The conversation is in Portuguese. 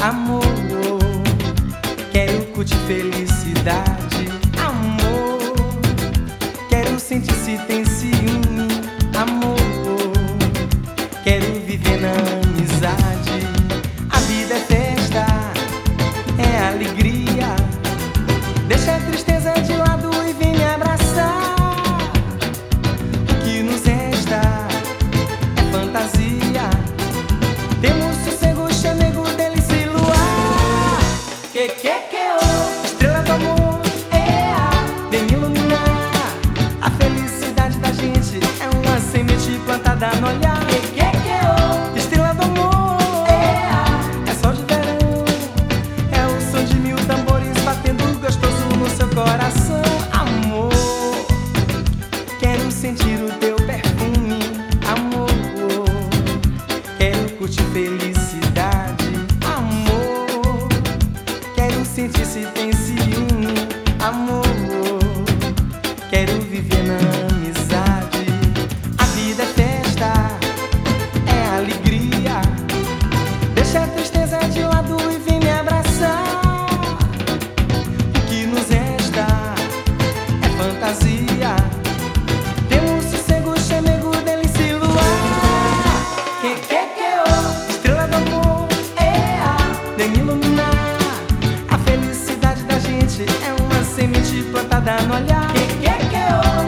amor. Quero curtir felicidade, amor. Quero sentir se tem ciúme, amor. Quero viver na amizade. A vida é festa, é alegria. Deixa a tristeza de lado e vem me abraçar. O que nos resta é fantasia. Temos sossego, chamego, delícia e luar. Que, estrela do amor, vem me iluminar. A felicidade da gente é uma semente plantada no olhar. Estrela do amor, é sol de verão. É o som de mil tambores batendo gostoso no seu coração. Amor, quero sentir o teu perfume, amor. Quero curtir felicidade, amor. Quero sentir se tem ciúme, amor. Quero viver na amizade. A vida é festa, é alegria. Deixa a tristeza de lado e vem me abraçar. O que nos resta é fantasia. Temos sossego, chamego, delícia e luar. Que, estrela do amor, vem me iluminar. A felicidade da gente é uma semente plantada no olhar. Que,